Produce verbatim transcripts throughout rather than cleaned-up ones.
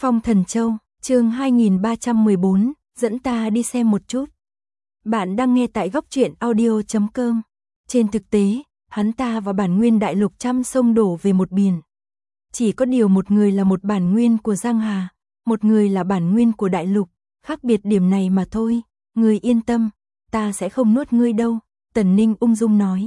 Phong Thần Châu, chương hai nghìn ba trăm mười bốn, dẫn ta đi xem một chút. Bạn đang nghe tại góc truyện audio chấm com. Trên thực tế, hắn ta và bản nguyên đại lục trăm sông đổ về một biển. Chỉ có điều một người là một bản nguyên của Giang Hà, một người là bản nguyên của đại lục, khác biệt điểm này mà thôi. Ngươi yên tâm, ta sẽ không nuốt ngươi đâu, Tần Ninh ung dung nói.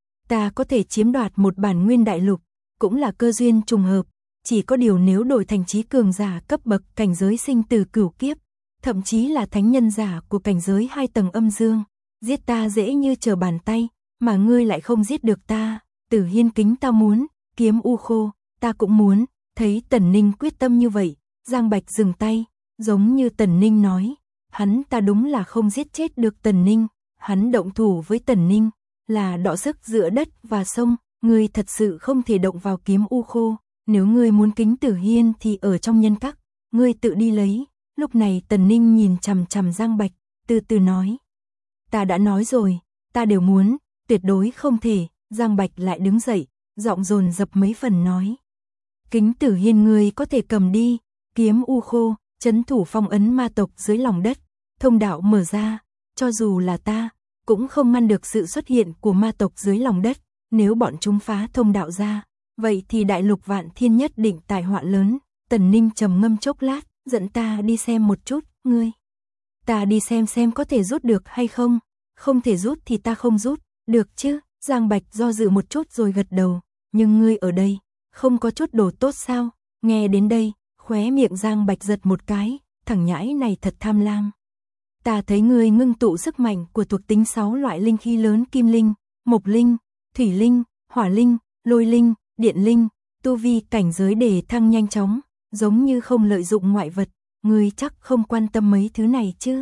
Ta có thể chiếm đoạt một bản nguyên đại lục, cũng là cơ duyên trùng hợp. Chỉ có điều nếu đổi thành trí cường giả cấp bậc cảnh giới sinh tử cửu kiếp, thậm chí là thánh nhân giả của cảnh giới hai tầng âm dương, giết ta dễ như trở bàn tay, mà ngươi lại không giết được ta. Tử Hiên kính ta muốn, kiếm u khô, ta cũng muốn. Thấy Tần Ninh quyết tâm như vậy, Giang Bạch dừng tay, giống như Tần Ninh nói, hắn ta đúng là không giết chết được Tần Ninh, hắn động thủ với Tần Ninh, là đọ sức giữa đất và sông, ngươi thật sự không thể động vào kiếm u khô. Nếu ngươi muốn kính Tử Hiên thì ở trong nhân các, ngươi tự đi lấy. Lúc này Tần Ninh nhìn chằm chằm Giang Bạch, từ từ nói. Ta đã nói rồi, ta đều muốn, tuyệt đối không thể. Giang Bạch lại đứng dậy, giọng dồn dập mấy phần nói. Kính Tử Hiên ngươi có thể cầm đi, kiếm u khô, trấn thủ phong ấn ma tộc dưới lòng đất, thông đạo mở ra, cho dù là ta, cũng không ngăn được sự xuất hiện của ma tộc dưới lòng đất. Nếu bọn chúng phá thông đạo ra, vậy thì đại lục Vạn Thiên nhất định tai họa lớn. Tần Ninh trầm ngâm chốc lát, dẫn ta đi xem một chút. Ngươi, ta đi xem xem có thể rút được hay không. Không thể rút thì ta không rút, được chứ? Giang Bạch do dự một chút rồi gật đầu. Nhưng ngươi ở đây, không có chút đồ tốt sao? Nghe đến đây, khóe miệng Giang Bạch giật một cái, thằng nhãi này thật tham lam. Ta thấy ngươi ngưng tụ sức mạnh của thuộc tính sáu loại linh khí lớn: kim linh, mộc linh, thủy linh, hỏa linh, lôi linh, điện linh, tu vi cảnh giới để thăng nhanh chóng, giống như không lợi dụng ngoại vật. Ngươi chắc không quan tâm mấy thứ này chứ?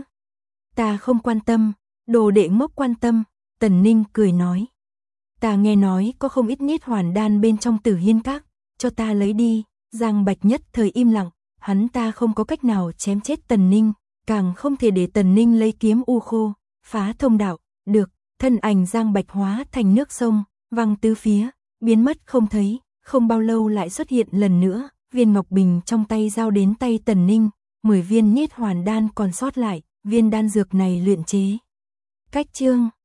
Ta không quan tâm, đồ đệ ngốc quan tâm. Tần Ninh cười nói. Ta nghe nói có không ít niết hoàn đan bên trong Tử Hiên các, cho ta lấy đi. Giang Bạch nhất thời im lặng, hắn ta không có cách nào chém chết Tần Ninh, càng không thể để Tần Ninh lấy kiếm u khô, phá thông đạo. Được, thân ảnh Giang Bạch hóa thành nước sông, văng tứ phía, biến mất không thấy. Không bao lâu lại xuất hiện lần nữa, viên ngọc bình trong tay giao đến tay Tần Ninh, mười viên niết hoàn đan còn sót lại, viên đan dược này luyện chế. Cách chương